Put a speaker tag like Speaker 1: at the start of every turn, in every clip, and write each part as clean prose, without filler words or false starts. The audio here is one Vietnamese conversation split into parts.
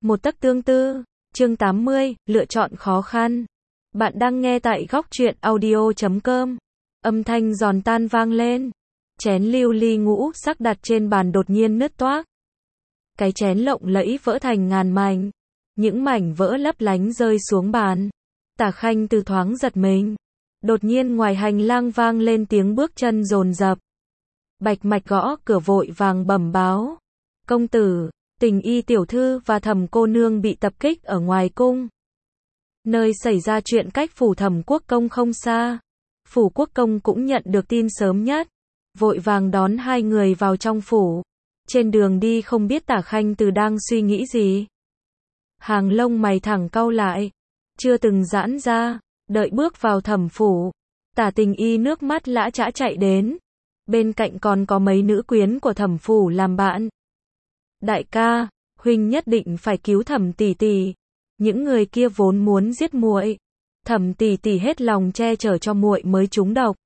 Speaker 1: Một tấc tương tư, chương 80, lựa chọn khó khăn. Bạn đang nghe tại góc truyện audio.com. Âm thanh giòn tan vang lên. Chén lưu ly ngũ sắc đặt trên bàn đột nhiên nứt toác. Cái chén lộng lẫy vỡ thành ngàn mảnh. Những mảnh vỡ lấp lánh rơi xuống bàn. Tả Khanh Từ thoáng giật mình. Đột nhiên ngoài hành lang vang lên tiếng bước chân dồn dập. Bạch Mạch gõ cửa vội vàng bẩm báo. Công tử, Tình Y tiểu thư và Thẩm cô nương bị tập kích ở ngoài cung. Nơi xảy ra chuyện cách phủ Thẩm quốc công không xa. Phủ quốc công cũng nhận được tin sớm nhất. Vội vàng đón hai người vào trong phủ. Trên đường đi không biết Tả Khanh Từ đang suy nghĩ gì. Hàng lông mày thẳng cau lại. Chưa từng giãn ra. Đợi bước vào Thẩm phủ. Tả Tình Y nước mắt lã chã chạy đến. Bên cạnh còn có mấy nữ quyến của Thẩm phủ làm bạn. Đại ca, huynh nhất định phải cứu Thẩm tỷ tỷ. Những người kia vốn muốn giết muội. Thẩm tỷ tỷ hết lòng che chở cho muội mới trúng độc.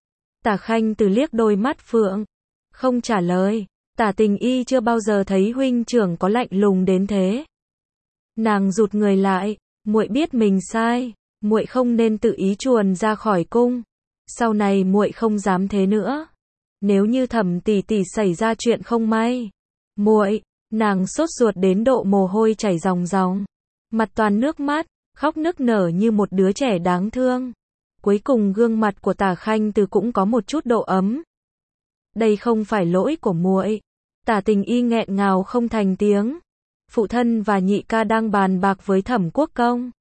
Speaker 1: Tả Khanh Từ liếc đôi mắt phượng, không trả lời. Tả Tình Y chưa bao giờ thấy huynh trưởng có lạnh lùng đến thế. Nàng rụt người lại, muội biết mình sai, muội không nên tự ý chuồn ra khỏi cung. Sau này muội không dám thế nữa. Nếu như Thẩm tỷ tỷ xảy ra chuyện không may, muội, nàng sốt ruột đến độ mồ hôi chảy ròng ròng, mặt toàn nước mắt, khóc nức nở như một đứa trẻ đáng thương. Cuối cùng gương mặt của Tả Khanh Từ cũng có một chút độ ấm. Đây không phải lỗi của muội. Tả Tình Y nghẹn ngào không thành tiếng. Phụ thân và nhị ca đang bàn bạc với Thẩm quốc công.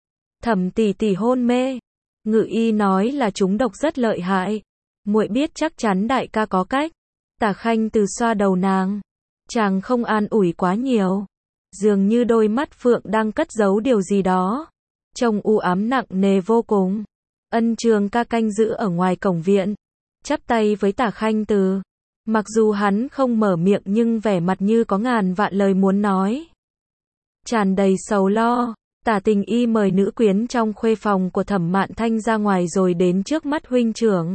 Speaker 1: Thẩm tỷ tỷ hôn mê. Ngự y nói là trúng độc rất lợi hại. Muội biết chắc chắn đại ca có cách. Tả Khanh Từ xoa đầu nàng. Chàng không an ủi quá nhiều. Dường như đôi mắt phượng đang cất giấu điều gì đó. Trông u ám nặng nề vô cùng. Ân Trường ca canh giữ ở ngoài cổng viện. Chắp tay với Tả Khanh Từ. Mặc dù hắn không mở miệng nhưng vẻ mặt như có ngàn vạn lời muốn nói. Tràn đầy sầu lo. Tả Tình Y mời nữ quyến trong khuê phòng của Thẩm Mạn Thanh ra ngoài rồi đến trước mắt huynh trưởng.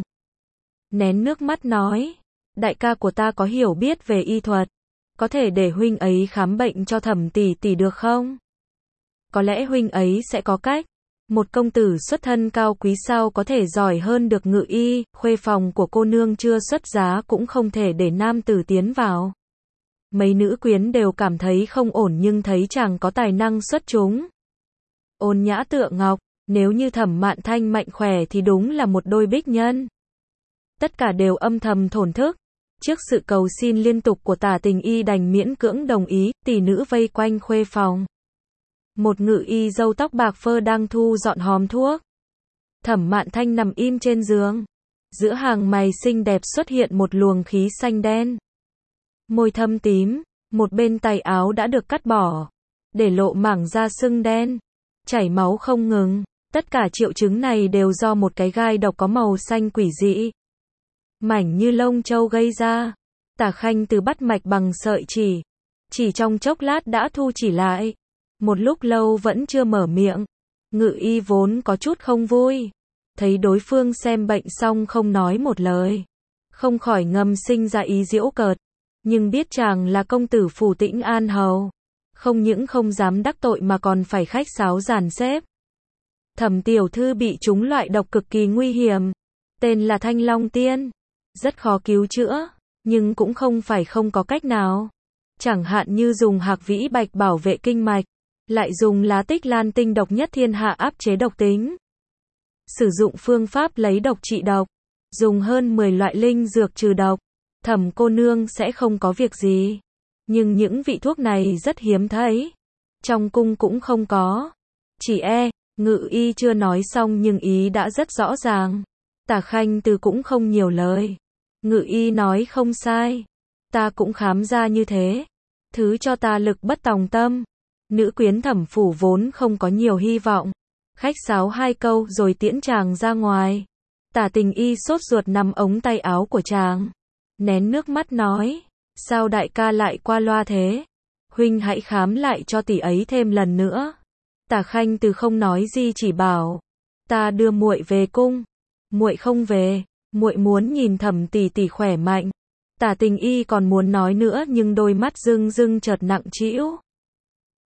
Speaker 1: Nén nước mắt nói. Đại ca của ta có hiểu biết về y thuật. Có thể để huynh ấy khám bệnh cho Thẩm tỷ tỷ được không? Có lẽ huynh ấy sẽ có cách. Một công tử xuất thân cao quý sao có thể giỏi hơn được ngự y, khuê phòng của cô nương chưa xuất giá cũng không thể để nam tử tiến vào. Mấy nữ quyến đều cảm thấy không ổn nhưng thấy chàng có tài năng xuất chúng. Ôn nhã tựa ngọc, nếu như Thẩm Mạn Thanh mạnh khỏe thì đúng là một đôi bích nhân. Tất cả đều âm thầm thổn thức. Trước sự cầu xin liên tục của Tả Tình Y đành miễn cưỡng đồng ý, tỷ nữ vây quanh khuê phòng. Một ngự y râu tóc bạc phơ đang thu dọn hòm thuốc. Thẩm Mạn Thanh nằm im trên giường. Giữa hàng mày xinh đẹp xuất hiện một luồng khí xanh đen. Môi thâm tím, một bên tay áo đã được cắt bỏ, để lộ mảng da sưng đen, chảy máu không ngừng. Tất cả triệu chứng này đều do một cái gai độc có màu xanh quỷ dị, mảnh như lông trâu gây ra. Tả Khanh Từ bắt mạch bằng sợi chỉ trong chốc lát đã thu chỉ lại. Một lúc lâu vẫn chưa mở miệng. Ngự y vốn có chút không vui. Thấy đối phương xem bệnh xong không nói một lời. Không khỏi ngầm sinh ra ý giễu cợt. Nhưng biết chàng là công tử phủ Tĩnh An Hầu. Không những không dám đắc tội mà còn phải khách sáo dàn xếp. Thẩm tiểu thư bị trúng loại độc cực kỳ nguy hiểm. Tên là Thanh Long Tiên. Rất khó cứu chữa. Nhưng cũng không phải không có cách nào. Chẳng hạn như dùng hạc vĩ bạch bảo vệ kinh mạch. Lại dùng lá tích lan tinh độc nhất thiên hạ áp chế độc tính. Sử dụng phương pháp lấy độc trị độc. Dùng hơn 10 loại linh dược trừ độc. Thẩm cô nương sẽ không có việc gì. Nhưng những vị thuốc này rất hiếm thấy. Trong cung cũng không có. Ngự y chưa nói xong nhưng ý đã rất rõ ràng. Tả Khanh Từ cũng không nhiều lời. Ngự y nói không sai. Ta cũng khám ra như thế. Thứ cho ta lực bất tòng tâm. Nữ quyến Thẩm phủ vốn không có nhiều hy vọng. Khách sáo hai câu rồi tiễn chàng ra ngoài. Tả Tình Y sốt ruột nắm ống tay áo của chàng. Nén nước mắt nói. Sao đại ca lại qua loa thế? Huynh hãy khám lại cho tỷ ấy thêm lần nữa. Tả Khanh Từ không nói gì chỉ bảo. Ta đưa muội về cung. Muội không về. Muội muốn nhìn Thẩm tỷ tỷ khỏe mạnh. Tả Tình Y còn muốn nói nữa nhưng đôi mắt rưng rưng chợt nặng trĩu.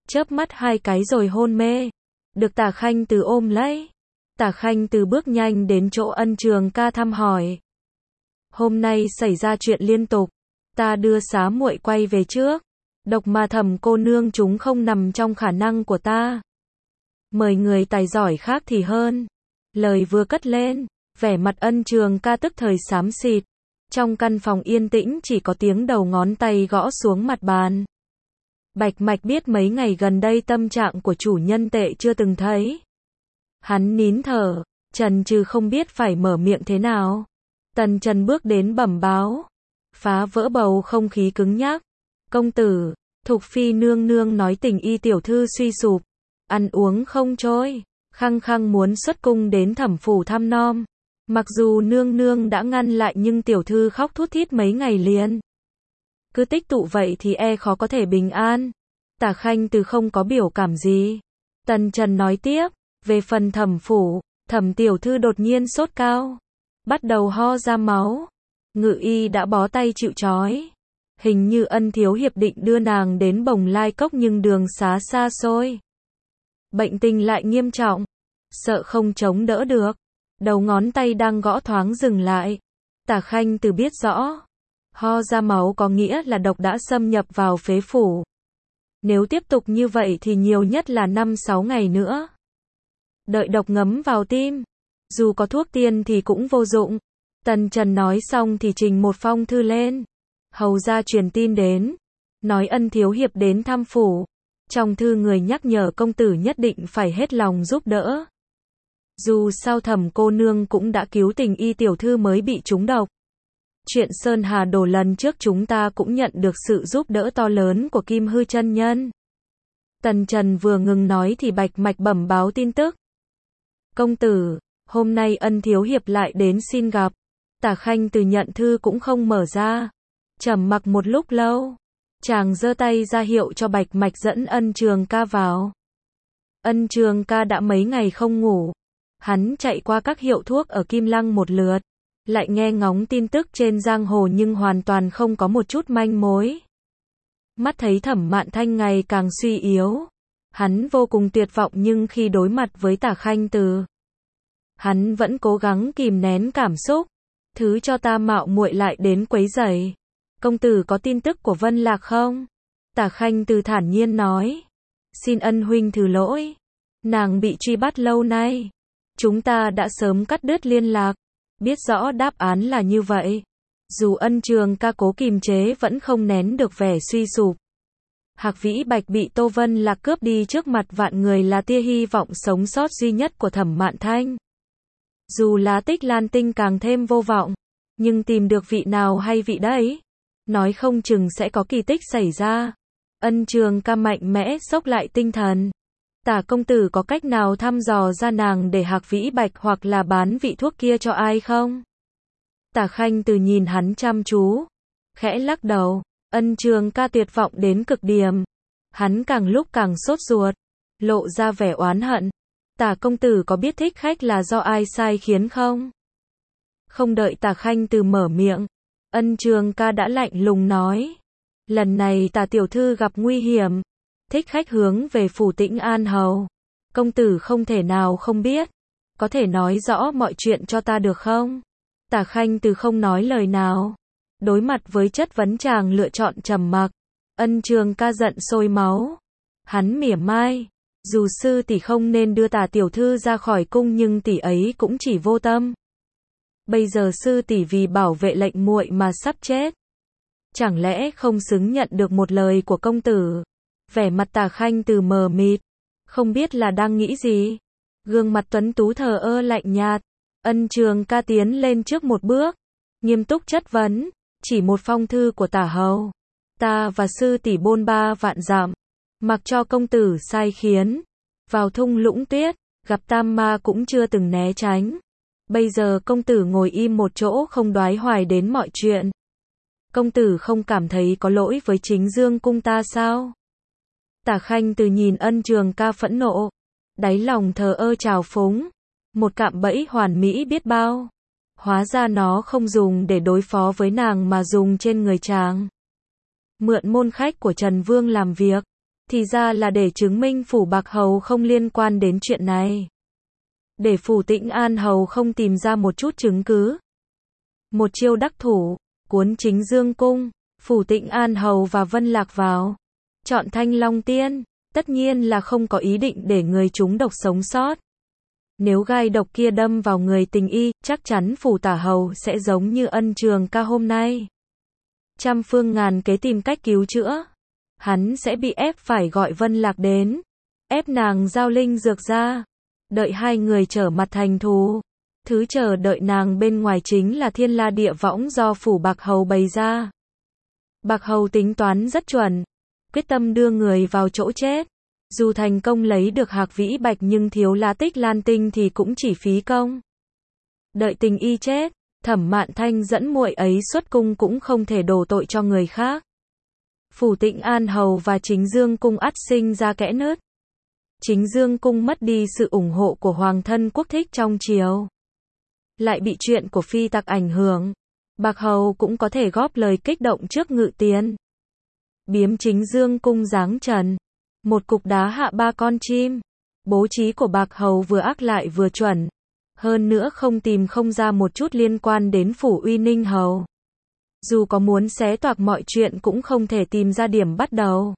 Speaker 1: chớp mắt 2 cái rồi hôn mê. Được Tả Khanh Từ ôm lấy. Tả Khanh Từ bước nhanh đến chỗ Ân Trường Ca thăm hỏi. Hôm nay xảy ra chuyện liên tục, ta đưa Xá muội quay về trước. Độc mà Thẩm cô nương chúng không nằm trong khả năng của ta. Mời người tài giỏi khác thì hơn. Lời vừa cất lên, vẻ mặt Ân Trường Ca tức thời xám xịt. Trong căn phòng yên tĩnh chỉ có tiếng đầu ngón tay gõ xuống mặt bàn. Bạch Mạch biết mấy ngày gần đây tâm trạng của chủ nhân tệ chưa từng thấy. Hắn nín thở, chần chừ không biết phải mở miệng thế nào. Tần Trần bước đến bẩm báo, phá vỡ bầu không khí cứng nhắc. Công tử, Thục Phi nương nương nói Tình Y tiểu thư suy sụp, ăn uống không trôi, khăng khăng muốn xuất cung đến Thẩm phủ thăm nom. Mặc dù nương nương đã ngăn lại nhưng tiểu thư khóc thút thít mấy ngày liền. Cứ tích tụ vậy thì khó có thể bình an. Tả Khanh Từ không có biểu cảm gì. Tần Trần nói tiếp, về phần Thẩm phủ, Thẩm tiểu thư đột nhiên sốt cao, bắt đầu ho ra máu. Ngự y đã bó tay chịu trói. Hình như Ân thiếu hiệp định đưa nàng đến Bồng Lai Cốc nhưng đường xá xa xôi. Bệnh tình lại nghiêm trọng, sợ không chống đỡ được. Đầu ngón tay đang gõ thoáng dừng lại. Tả Khanh Từ biết rõ, ho ra máu có nghĩa là độc đã xâm nhập vào phế phủ. Nếu tiếp tục như vậy thì nhiều nhất là 5-6 ngày nữa. Đợi độc ngấm vào tim, dù có thuốc tiên thì cũng vô dụng. Tần Trần nói xong thì trình một phong thư lên. Hầu ra truyền tin đến, nói Ân thiếu hiệp đến thăm phủ. Trong thư người nhắc nhở công tử nhất định phải hết lòng giúp đỡ. Dù sao Thẩm cô nương cũng đã cứu Tình Y tiểu thư mới bị trúng độc. Chuyện Sơn Hà Đồ lần trước chúng ta cũng nhận được sự giúp đỡ to lớn của Kim Hư chân nhân. Tần Trần vừa ngừng nói thì Bạch Mạch bẩm báo tin tức. Công tử, hôm nay Ân thiếu hiệp lại đến xin gặp. Tả Khanh Từ nhận thư cũng không mở ra. Trầm mặc một lúc lâu, chàng giơ tay ra hiệu cho Bạch Mạch dẫn Ân Trường Ca vào. Ân Trường Ca đã mấy ngày không ngủ. Hắn chạy qua các hiệu thuốc ở Kim Lăng một lượt, lại nghe ngóng tin tức trên giang hồ nhưng hoàn toàn không có một chút manh mối. Mắt thấy Thẩm Mạn Thanh ngày càng suy yếu, hắn vô cùng tuyệt vọng nhưng khi đối mặt với Tả Khanh Từ, hắn vẫn cố gắng kìm nén cảm xúc. Thứ cho ta mạo muội lại đến quấy rầy. Công tử có tin tức của Vân Lạc không? Tả Khanh Từ thản nhiên nói. Xin Ân huynh thứ lỗi. Nàng bị truy bắt lâu nay. Chúng ta đã sớm cắt đứt liên lạc. Biết rõ đáp án là như vậy. Dù Ân Trường Ca cố kìm chế vẫn không nén được vẻ suy sụp. Hạc Vĩ Bạch bị Tô Vân Lạc cướp đi trước mặt vạn người là tia hy vọng sống sót duy nhất của Thẩm Mạn Thanh. Dù lá Tích Lan Tinh càng thêm vô vọng, nhưng tìm được vị nào hay vị đấy, nói không chừng sẽ có kỳ tích xảy ra. Ân Trường Ca mạnh mẽ xốc lại tinh thần. Tả công tử có cách nào thăm dò ra nàng để Hạc Vĩ Bạch hoặc là bán vị thuốc kia cho ai không? Tả Khanh Từ nhìn hắn chăm chú, khẽ lắc đầu. Ân Trường Ca tuyệt vọng đến cực điểm. Hắn càng lúc càng sốt ruột, lộ ra vẻ oán hận. Tả công tử có biết thích khách là do ai sai khiến không? Không đợi Tả Khanh Từ mở miệng, Ân Trường Ca đã lạnh lùng nói. Lần này Tả tiểu thư gặp nguy hiểm. Thích khách hướng về phủ Tĩnh An Hầu. Công tử không thể nào không biết. Có thể nói rõ mọi chuyện cho ta được không? Tả Khanh Từ không nói lời nào. Đối mặt với chất vấn chàng lựa chọn trầm mặc. Ân Trường Ca giận sôi máu. Hắn mỉa mai. Dù sư tỷ không nên đưa Tả tiểu thư ra khỏi cung nhưng tỷ ấy cũng chỉ vô tâm. Bây giờ sư tỷ vì bảo vệ lệnh muội mà sắp chết. Chẳng lẽ không xứng nhận được một lời của công tử? Vẻ mặt Tả Khanh Từ mờ mịt, không biết là đang nghĩ gì. Gương mặt tuấn tú thờ ơ lạnh nhạt. Ân Trường Ca tiến lên trước một bước, nghiêm túc chất vấn. Chỉ một phong thư của Tả hầu, ta và sư tỷ bôn ba vạn dặm, mặc cho công tử sai khiến. Vào thung lũng tuyết, gặp tam ma cũng chưa từng né tránh. Bây giờ công tử ngồi im một chỗ không đoái hoài đến mọi chuyện. Công tử không cảm thấy có lỗi với chính dương cung ta sao? Tả Khanh Từ nhìn Ân Trường Ca phẫn nộ, đáy lòng thờ ơ trào phúng. Một cạm bẫy hoàn mỹ biết bao. Hóa ra nó không dùng để đối phó với nàng mà dùng trên người chàng. Mượn môn khách của Trần Vương làm việc. Thì ra là để chứng minh Phủ Bạc Hầu không liên quan đến chuyện này. Để Phủ Tĩnh An Hầu không tìm ra một chút chứng cứ. Một chiêu đắc thủ, cuốn Chính Dương cung, Phủ Tĩnh An Hầu và Vân Lạc vào. Chọn Thanh Long Tiên, tất nhiên là không có ý định để người trúng độc sống sót. Nếu gai độc kia đâm vào người Tình Y, chắc chắn Phủ Tả Hầu sẽ giống như Ân Trường Ca hôm nay. Trăm phương ngàn kế tìm cách cứu chữa. Hắn sẽ bị ép phải gọi Vân Lạc đến. Ép nàng giao linh dược ra. Đợi hai người trở mặt thành thù. Thứ chờ đợi nàng bên ngoài chính là thiên la địa võng do Phủ Bạc Hầu bày ra. Bạc Hầu tính toán rất chuẩn. Quyết tâm đưa người vào chỗ chết. Dù thành công lấy được Hạc Vĩ Bạch nhưng thiếu lá Tích Lan Tinh thì cũng chỉ phí công. Đợi Tình Y chết, Thẩm Mạn Thanh dẫn muội ấy xuất cung cũng không thể đổ tội cho người khác. Phủ Tĩnh An Hầu và Chính Dương cung ắt sinh ra kẽ nứt. Chính Dương cung mất đi sự ủng hộ của hoàng thân quốc thích trong triều. Lại bị chuyện của phi tặc ảnh hưởng. Bạc Hầu cũng có thể góp lời kích động trước Ngự Tiền. Biếm Chính Dương cung giáng trần. Một cục đá hạ ba con chim. Bố trí của Bạc Hầu vừa ác lại vừa chuẩn. Hơn nữa không tìm không ra một chút liên quan đến Phủ Uy Ninh Hầu. Dù có muốn xé toạc mọi chuyện cũng không thể tìm ra điểm bắt đầu.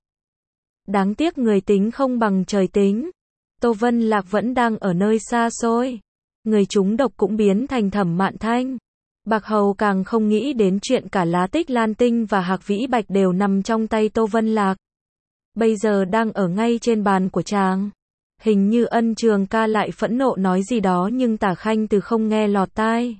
Speaker 1: Đáng tiếc người tính không bằng trời tính. Tô Vân Lạc vẫn đang ở nơi xa xôi. Người trúng độc cũng biến thành Thẩm Mạn Thanh. Bạc Hầu càng không nghĩ đến chuyện cả lá Tích Lan Tinh và Hạc Vĩ Bạch đều nằm trong tay Tô Vân Lạc. Bây giờ đang ở ngay trên bàn của chàng. Hình như Ân Trường Ca lại phẫn nộ nói gì đó nhưng Tả Khanh Từ không nghe lọt tai.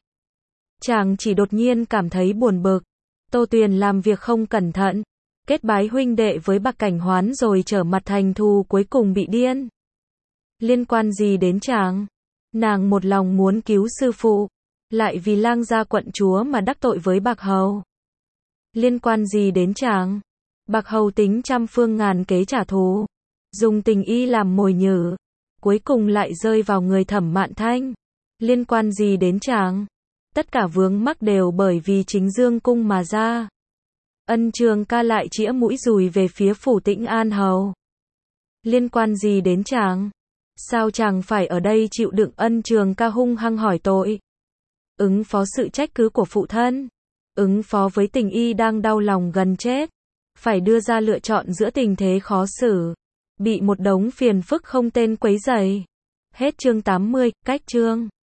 Speaker 1: Chàng chỉ đột nhiên cảm thấy buồn bực. Tô Tuyền làm việc không cẩn thận. Kết bái huynh đệ với Bạc Cảnh Hoán rồi trở mặt thành thù cuối cùng bị điên. Liên quan gì đến chàng? Nàng một lòng muốn cứu sư phụ. Lại vì lang gia quận chúa mà đắc tội với Bạc Hầu. Liên quan gì đến chàng? Bạc Hầu tính trăm phương ngàn kế trả thù. Dùng Tình Y làm mồi nhử. Cuối cùng lại rơi vào người Thẩm Mạn Thanh. Liên quan gì đến chàng? Tất cả vướng mắc đều bởi vì Chính Dương cung mà ra. Ân Trường Ca lại chĩa mũi dùi về phía Phủ Tĩnh An Hầu. Liên quan gì đến chàng? Sao chàng phải ở đây chịu đựng? Ân Trường Ca hung hăng hỏi tội. Ứng phó sự trách cứ của phụ thân. Ứng phó với Tình Y đang đau lòng gần chết. Phải đưa ra lựa chọn giữa tình thế khó xử. Bị một đống phiền phức không tên quấy rầy. Hết chương 80, cách chương.